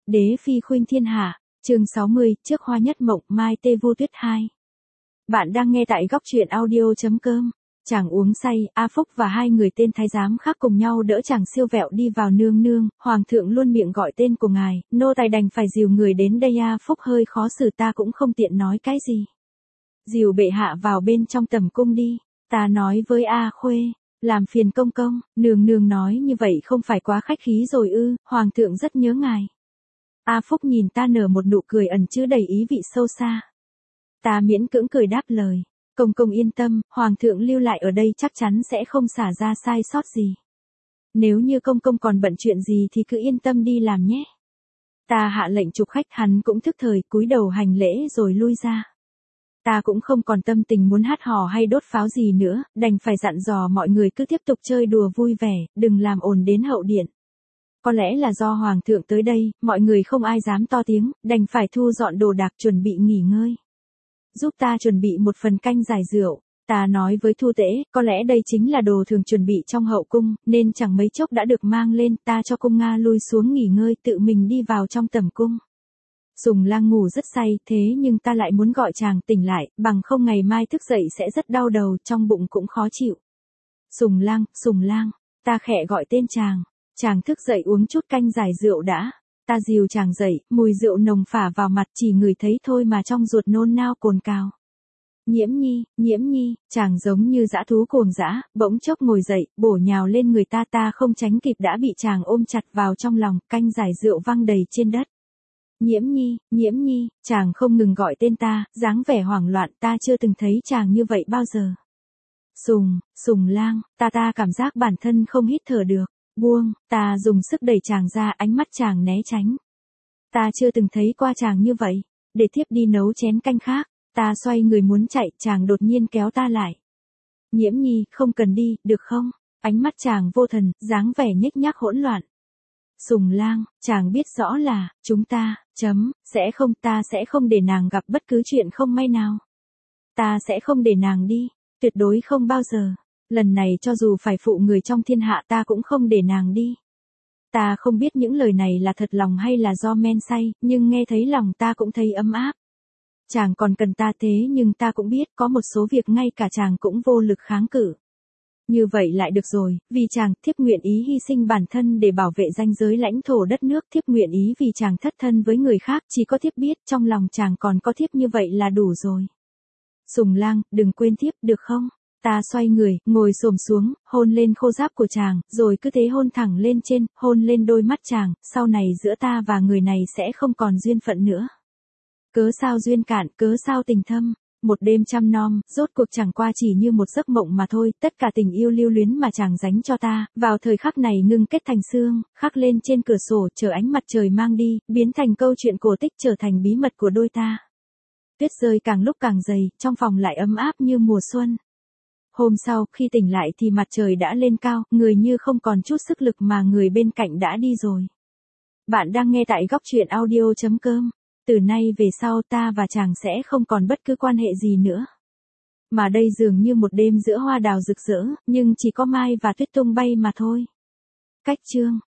Đế phi khuynh thiên hạ, chương 60, trước hoa nhất mộng, mai tê vô tuyết 2. Bạn đang nghe tại góc truyện audio.com. Chàng uống say, A Phúc và hai người tên thái giám khác cùng nhau đỡ chàng siêu vẹo đi vào. Nương nương, hoàng thượng luôn miệng gọi tên của ngài, nô tài đành phải dìu người đến đây. A Phúc hơi khó xử, ta cũng không tiện nói cái gì. Dìu bệ hạ vào bên trong tẩm cung đi, ta nói với A Khuê. Làm phiền công công, nương nương nói như vậy không phải quá khách khí rồi ư, hoàng thượng rất nhớ ngài. A Phúc nhìn ta nở một nụ cười ẩn chứa đầy ý vị sâu xa. Ta miễn cưỡng cười đáp lời, công công yên tâm, hoàng thượng lưu lại ở đây chắc chắn sẽ không xả ra sai sót gì. Nếu như công công còn bận chuyện gì thì cứ yên tâm đi làm nhé. Ta hạ lệnh chụp khách, hắn cũng thức thời cúi đầu hành lễ rồi lui ra. Ta cũng không còn tâm tình muốn hát hò hay đốt pháo gì nữa, đành phải dặn dò mọi người cứ tiếp tục chơi đùa vui vẻ, đừng làm ồn đến hậu điện. Có lẽ là do hoàng thượng tới đây, mọi người không ai dám to tiếng, đành phải thu dọn đồ đạc chuẩn bị nghỉ ngơi. Giúp ta chuẩn bị một phần canh giải rượu, ta nói với Thu Tễ, có lẽ đây chính là đồ thường chuẩn bị trong hậu cung, nên chẳng mấy chốc đã được mang lên. Ta cho cung Nga lui xuống nghỉ ngơi, tự mình đi vào trong tẩm cung. Sùng Lang ngủ rất say, thế nhưng ta lại muốn gọi chàng tỉnh lại, bằng không ngày mai thức dậy sẽ rất đau đầu, trong bụng cũng khó chịu. Sùng Lang, ta khẽ gọi tên chàng. Chàng thức dậy uống chút canh giải rượu đã. Ta dìu chàng dậy, mùi rượu nồng phả vào mặt, chỉ ngửi thấy thôi mà trong ruột nôn nao cồn cào. Nhiễm nhi, chàng giống như dã thú cuồng dã, bỗng chốc ngồi dậy, bổ nhào lên người ta. Ta không tránh kịp đã bị chàng ôm chặt vào trong lòng, canh giải rượu văng đầy trên đất. Nhiễm nhi, chàng không ngừng gọi tên ta, dáng vẻ hoảng loạn, ta chưa từng thấy chàng như vậy bao giờ. Sùng Lang, ta cảm giác bản thân không hít thở được. Buông, ta dùng sức đẩy chàng ra, ánh mắt chàng né tránh. Ta chưa từng thấy qua chàng như vậy. Để tiếp đi nấu chén canh khác. Ta xoay người muốn chạy, chàng đột nhiên kéo ta lại. Nhiễm nhi, không cần đi, được không? Ánh mắt chàng vô thần, dáng vẻ nhếch nhác hỗn loạn. Sùng Lang, chàng biết rõ là, chúng ta, ta sẽ không để nàng gặp bất cứ chuyện không may nào. Ta sẽ không để nàng đi, tuyệt đối không bao giờ. Lần này cho dù phải phụ người trong thiên hạ ta cũng không để nàng đi. Ta không biết những lời này là thật lòng hay là do men say, nhưng nghe thấy lòng ta cũng thấy ấm áp. Chàng còn cần ta thế nhưng ta cũng biết có một số việc ngay cả chàng cũng vô lực kháng cự. Như vậy lại được rồi, vì chàng, thiếp nguyện ý hy sinh bản thân để bảo vệ ranh giới lãnh thổ đất nước. Thiếp nguyện ý vì chàng thất thân với người khác, chỉ có thiếp biết trong lòng chàng còn có thiếp như vậy là đủ rồi. Sùng Lang, đừng quên thiếp, được không? Ta xoay người, ngồi xổm xuống, hôn lên khô giáp của chàng, rồi cứ thế hôn thẳng lên trên, hôn lên đôi mắt chàng. Sau này giữa ta và người này sẽ không còn duyên phận nữa. Cớ sao duyên cạn, cớ sao tình thâm. Một đêm chăm nom, rốt cuộc chẳng qua chỉ như một giấc mộng mà thôi. Tất cả tình yêu lưu luyến mà chàng dành cho ta, vào thời khắc này ngưng kết thành xương, khắc lên trên cửa sổ, chờ ánh mặt trời mang đi, biến thành câu chuyện cổ tích, trở thành bí mật của đôi ta. Tuyết rơi càng lúc càng dày, trong phòng lại ấm áp như mùa xuân. Hôm sau, khi tỉnh lại thì mặt trời đã lên cao, người như không còn chút sức lực mà người bên cạnh đã đi rồi. Bạn đang nghe tại góc truyện audio.com. Từ nay về sau ta và chàng sẽ không còn bất cứ quan hệ gì nữa. Mà đây dường như một đêm giữa hoa đào rực rỡ, nhưng chỉ có mai và tuyết tung bay mà thôi. Cách chương